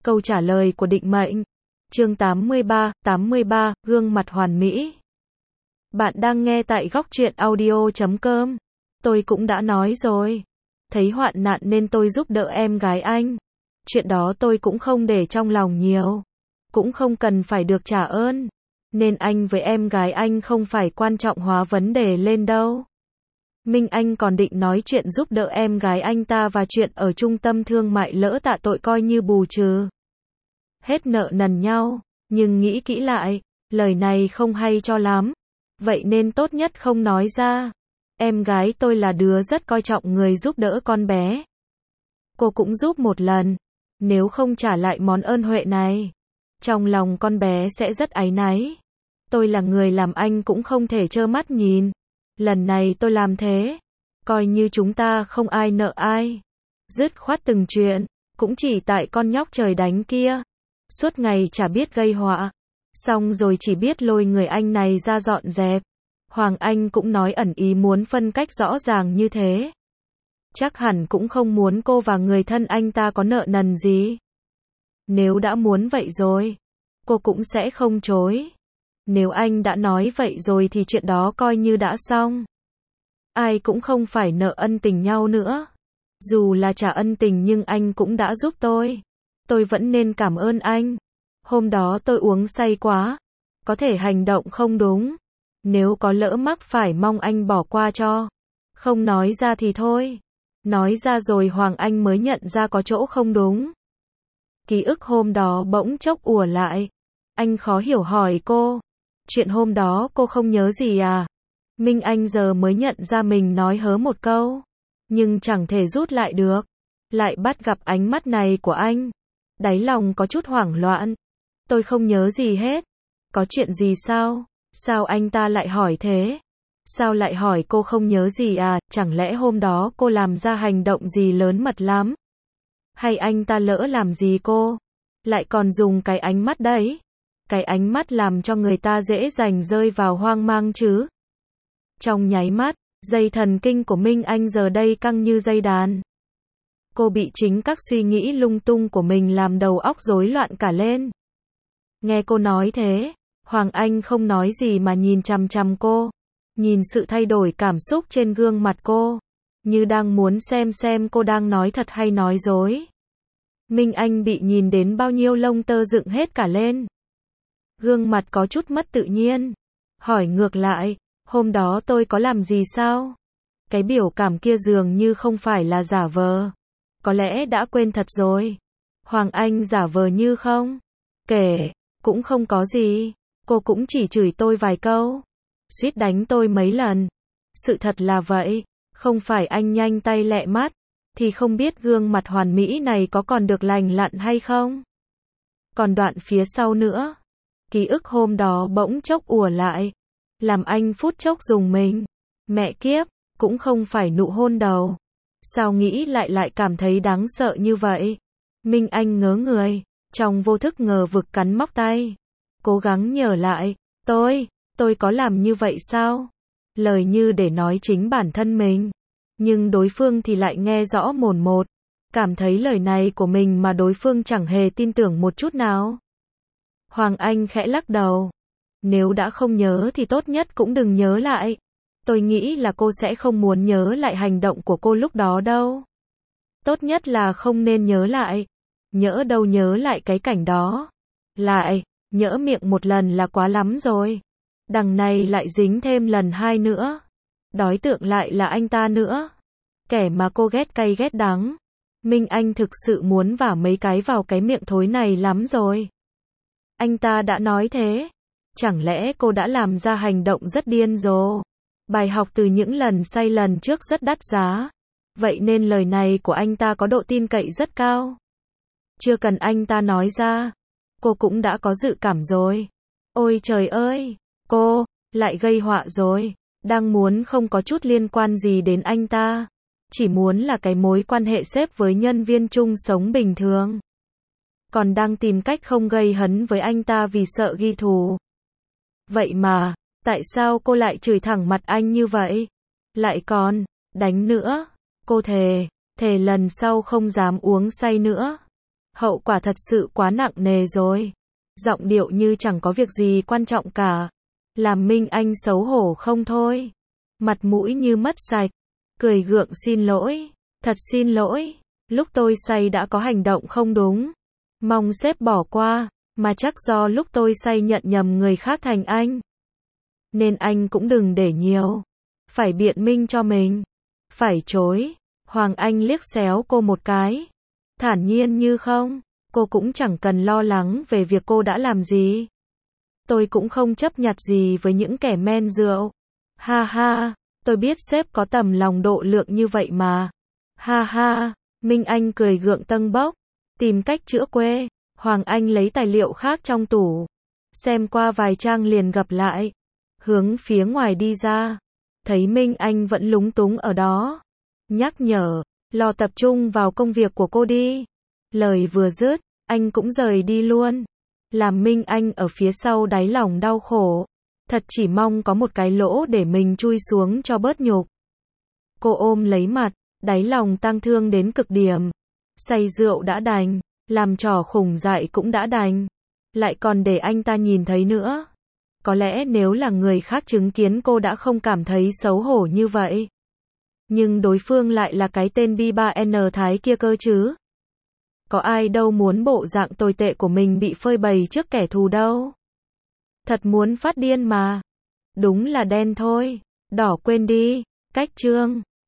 Câu trả lời của định mệnh. Chương 83, gương mặt hoàn mỹ. Bạn đang nghe tại Góc Truyện Audio.com. Tôi cũng đã nói rồi. Thấy hoạn nạn nên tôi giúp đỡ em gái anh. Chuyện đó tôi cũng không để trong lòng nhiều. Cũng không cần phải được trả ơn. Nên anh với em gái anh không phải quan trọng hóa vấn đề lên đâu. Minh Anh còn định nói chuyện giúp đỡ em gái anh ta và chuyện ở trung tâm thương mại lỡ tạ tội coi như bù trừ hết nợ nần nhau, nhưng nghĩ kỹ lại, lời này không hay cho lắm, vậy nên tốt nhất không nói ra. Em gái tôi là đứa rất coi trọng người giúp đỡ con bé. Cô cũng giúp một lần, nếu không trả lại món ơn huệ này, trong lòng con bé sẽ rất áy náy. Tôi là người làm anh cũng không thể trơ mắt nhìn. Lần này tôi làm thế, coi như chúng ta không ai nợ ai. Dứt khoát từng chuyện, cũng chỉ tại con nhóc trời đánh kia. Suốt ngày chả biết gây họa, xong rồi chỉ biết lôi người anh này ra dọn dẹp. Hoàng Anh cũng nói ẩn ý muốn phân cách rõ ràng như thế. Chắc hẳn cũng không muốn cô và người thân anh ta có nợ nần gì. Nếu đã muốn vậy rồi, cô cũng sẽ không chối. Nếu anh đã nói vậy rồi thì chuyện đó coi như đã xong. Ai cũng không phải nợ ân tình nhau nữa. Dù là trả ân tình nhưng anh cũng đã giúp tôi. Tôi vẫn nên cảm ơn anh. Hôm đó tôi uống say quá. Có thể hành động không đúng. Nếu có lỡ mắc phải mong anh bỏ qua cho. Không nói ra thì thôi. Nói ra rồi Hoàng Anh mới nhận ra có chỗ không đúng. Ký ức hôm đó bỗng chốc ùa lại. Anh khó hiểu hỏi cô. Chuyện hôm đó cô không nhớ gì à? Minh Anh giờ mới nhận ra mình nói hớ một câu. Nhưng chẳng thể rút lại được. Lại bắt gặp ánh mắt này của anh. Đáy lòng có chút hoảng loạn. Tôi không nhớ gì hết. Có chuyện gì sao? Sao anh ta lại hỏi thế? Sao lại hỏi cô không nhớ gì à? Chẳng lẽ hôm đó cô làm ra hành động gì lớn mật lắm? Hay anh ta lỡ làm gì cô? Lại còn dùng cái ánh mắt đấy. Cái ánh mắt làm cho người ta dễ dàng rơi vào hoang mang chứ. Trong nháy mắt, dây thần kinh của Minh Anh giờ đây căng như dây đàn. Cô bị chính các suy nghĩ lung tung của mình làm đầu óc rối loạn cả lên. Nghe cô nói thế, Hoàng Anh không nói gì mà nhìn chằm chằm cô. Nhìn sự thay đổi cảm xúc trên gương mặt cô. Như đang muốn xem cô đang nói thật hay nói dối. Minh Anh bị nhìn đến bao nhiêu lông tơ dựng hết cả lên. Gương mặt có chút mất tự nhiên. Hỏi ngược lại, hôm đó tôi có làm gì sao? Cái biểu cảm kia dường như không phải là giả vờ. Có lẽ đã quên thật rồi. Hoàng Anh giả vờ như không. Kể, cũng không có gì. Cô cũng chỉ chửi tôi vài câu. Suýt đánh tôi mấy lần. Sự thật là vậy. Không phải anh nhanh tay lẹ mắt. Thì không biết gương mặt hoàn mỹ này có còn được lành lặn hay không? Còn đoạn phía sau nữa. Ký ức hôm đó bỗng chốc ùa lại. Làm anh phút chốc rùng mình. Mẹ kiếp, cũng không phải nụ hôn đầu. Sao nghĩ lại cảm thấy đáng sợ như vậy? Minh Anh ngớ người, trong vô thức ngờ vực cắn móc tay. Cố gắng nhớ lại, tôi có làm như vậy sao? Lời như để nói chính bản thân mình. Nhưng đối phương thì lại nghe rõ mồn một. Cảm thấy lời này của mình mà đối phương chẳng hề tin tưởng một chút nào. Hoàng Anh khẽ lắc đầu. Nếu đã không nhớ thì tốt nhất cũng đừng nhớ lại. Tôi nghĩ là cô sẽ không muốn nhớ lại hành động của cô lúc đó đâu. Tốt nhất là không nên nhớ lại. Nhỡ đâu nhớ lại cái cảnh đó. Lại, nhỡ miệng một lần là quá lắm rồi. Đằng này lại dính thêm lần hai nữa. Đối tượng lại là anh ta nữa. Kẻ mà cô ghét cay ghét đắng. Minh Anh thực sự muốn vả mấy cái vào cái miệng thối này lắm rồi. Anh ta đã nói thế. Chẳng lẽ cô đã làm ra hành động rất điên rồ? Bài học từ những lần sai lần trước rất đắt giá. Vậy nên lời này của anh ta có độ tin cậy rất cao. Chưa cần anh ta nói ra. Cô cũng đã có dự cảm rồi. Ôi trời ơi! Cô, lại gây họa rồi. Đang muốn không có chút liên quan gì đến anh ta. Chỉ muốn là cái mối quan hệ sếp với nhân viên chung sống bình thường. Còn đang tìm cách không gây hấn với anh ta vì sợ ghi thù. Vậy mà, tại sao cô lại chửi thẳng mặt anh như vậy? Lại còn, đánh nữa. Cô thề lần sau không dám uống say nữa. Hậu quả thật sự quá nặng nề rồi. Giọng điệu như chẳng có việc gì quan trọng cả. Làm Minh Anh xấu hổ không thôi. Mặt mũi như mất sạch. Cười gượng xin lỗi. Thật xin lỗi. Lúc tôi say đã có hành động không đúng. Mong sếp bỏ qua. Mà chắc do lúc tôi say nhận nhầm người khác thành anh. Nên anh cũng đừng để nhiều. Phải biện minh cho mình. Phải chối. Hoàng Anh liếc xéo cô một cái. Thản nhiên như không. Cô cũng chẳng cần lo lắng về việc cô đã làm gì. Tôi cũng không chấp nhặt gì với những kẻ men rượu. Ha ha, tôi biết sếp có tầm lòng độ lượng như vậy mà. Ha ha, Minh Anh cười gượng tâng bốc. Tìm cách chữa quê. Hoàng Anh lấy tài liệu khác trong tủ. Xem qua vài trang liền gập lại. Hướng phía ngoài đi ra. Thấy Minh Anh vẫn lúng túng ở đó. Nhắc nhở, lo tập trung vào công việc của cô đi. Lời vừa dứt, anh cũng rời đi luôn. Làm Minh Anh ở phía sau đáy lòng đau khổ. Thật chỉ mong có một cái lỗ để mình chui xuống cho bớt nhục. Cô ôm lấy mặt, đáy lòng tang thương đến cực điểm. Say rượu đã đành, làm trò khủng dại cũng đã đành. Lại còn để anh ta nhìn thấy nữa. Có lẽ nếu là người khác chứng kiến cô đã không cảm thấy xấu hổ như vậy. Nhưng đối phương lại là cái tên B3N Thái kia cơ chứ. Có ai đâu muốn bộ dạng tồi tệ của mình bị phơi bày trước kẻ thù đâu. Thật muốn phát điên mà. Đúng là đen thôi. Đỏ quên đi. Cách chương.